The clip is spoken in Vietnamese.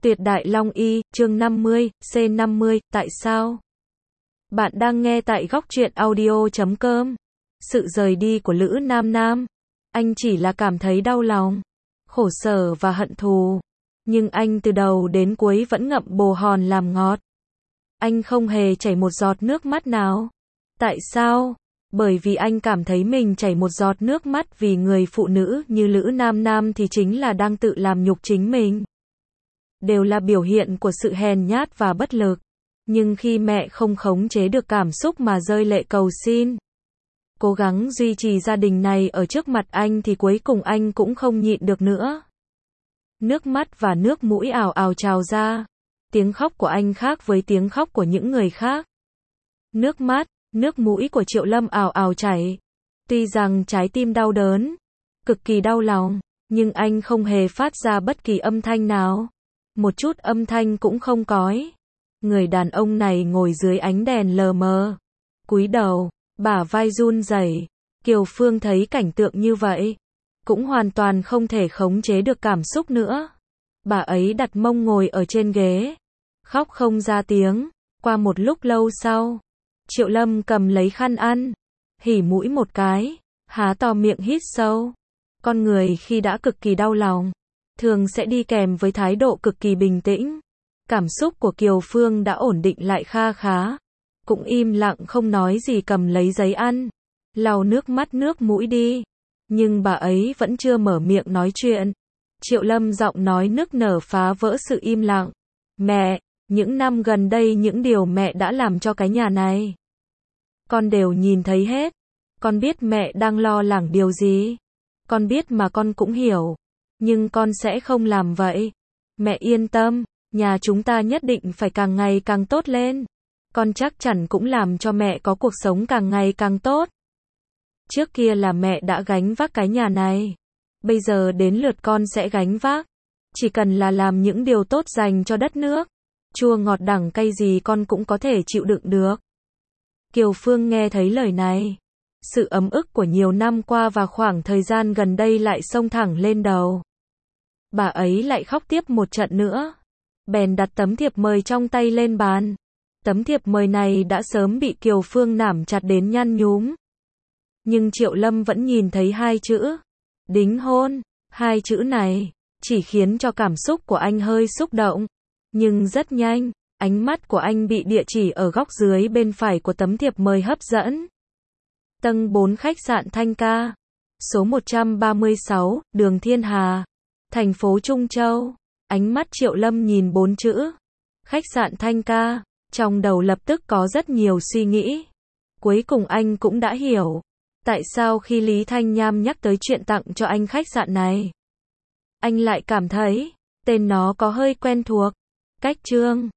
Tuyệt Đại Long Y, chương 50, C50, tại sao? Bạn đang nghe tại góc truyện audio.com. Sự rời đi của Lữ Nam Nam, anh chỉ là cảm thấy đau lòng, khổ sở và hận thù. Nhưng anh từ đầu đến cuối vẫn ngậm bồ hòn làm ngọt. Anh không hề chảy một giọt nước mắt nào. Tại sao? Bởi vì anh cảm thấy mình chảy một giọt nước mắt vì người phụ nữ như Lữ Nam Nam thì chính là đang tự làm nhục chính mình. Đều là biểu hiện của sự hèn nhát và bất lực. Nhưng khi mẹ không khống chế được cảm xúc mà rơi lệ cầu xin, cố gắng duy trì gia đình này ở trước mặt anh thì cuối cùng anh cũng không nhịn được nữa. Nước mắt và nước mũi ào ào trào ra. Tiếng khóc của anh khác với tiếng khóc của những người khác. Nước mắt, nước mũi của Triệu Lâm ào ào chảy. Tuy rằng trái tim đau đớn, cực kỳ đau lòng, nhưng anh không hề phát ra bất kỳ âm thanh nào. Một chút âm thanh cũng không có. Người đàn ông này ngồi dưới ánh đèn lờ mờ, cúi đầu, bả vai run rẩy. Kiều Phương thấy cảnh tượng như vậy, cũng hoàn toàn không thể khống chế được cảm xúc nữa. Bà ấy đặt mông ngồi ở trên ghế, khóc không ra tiếng. Qua một lúc lâu sau, Triệu Lâm cầm lấy khăn ăn, hỉ mũi một cái, há to miệng hít sâu. Con người khi đã cực kỳ đau lòng, thường sẽ đi kèm với thái độ cực kỳ bình tĩnh. Cảm xúc của Kiều Phương đã ổn định lại kha khá, cũng im lặng không nói gì cầm lấy giấy ăn, lau nước mắt nước mũi đi. Nhưng bà ấy vẫn chưa mở miệng nói chuyện. Triệu Lâm giọng nói nức nở phá vỡ sự im lặng. Mẹ, những năm gần đây những điều mẹ đã làm cho cái nhà này, con đều nhìn thấy hết. Con biết mẹ đang lo lắng điều gì. Con biết mà con cũng hiểu. Nhưng con sẽ không làm vậy. Mẹ yên tâm, nhà chúng ta nhất định phải càng ngày càng tốt lên. Con chắc chắn cũng làm cho mẹ có cuộc sống càng ngày càng tốt. Trước kia là mẹ đã gánh vác cái nhà này. Bây giờ đến lượt con sẽ gánh vác. Chỉ cần là làm những điều tốt dành cho đất nước. Chua ngọt đắng cay gì con cũng có thể chịu đựng được. Kiều Phương nghe thấy lời này, sự ấm ức của nhiều năm qua và khoảng thời gian gần đây lại xông thẳng lên đầu. Bà ấy lại khóc tiếp một trận nữa. Bèn đặt tấm thiệp mời trong tay lên bàn. Tấm thiệp mời này đã sớm bị Kiều Phương nắm chặt đến nhăn nhúm. Nhưng Triệu Lâm vẫn nhìn thấy hai chữ đính hôn. Hai chữ này chỉ khiến cho cảm xúc của anh hơi xúc động. Nhưng rất nhanh, ánh mắt của anh bị địa chỉ ở góc dưới bên phải của tấm thiệp mời hấp dẫn. Tầng 4 khách sạn Thanh Ca, số 136, đường Thiên Hà, thành phố Trung Châu. Ánh mắt Triệu Lâm nhìn 4 chữ khách sạn Thanh Ca, trong đầu lập tức có rất nhiều suy nghĩ. Cuối cùng anh cũng đã hiểu tại sao khi Lý Thanh Nham nhắc tới chuyện tặng cho anh khách sạn này, anh lại cảm thấy tên nó có hơi quen thuộc. Cách Trương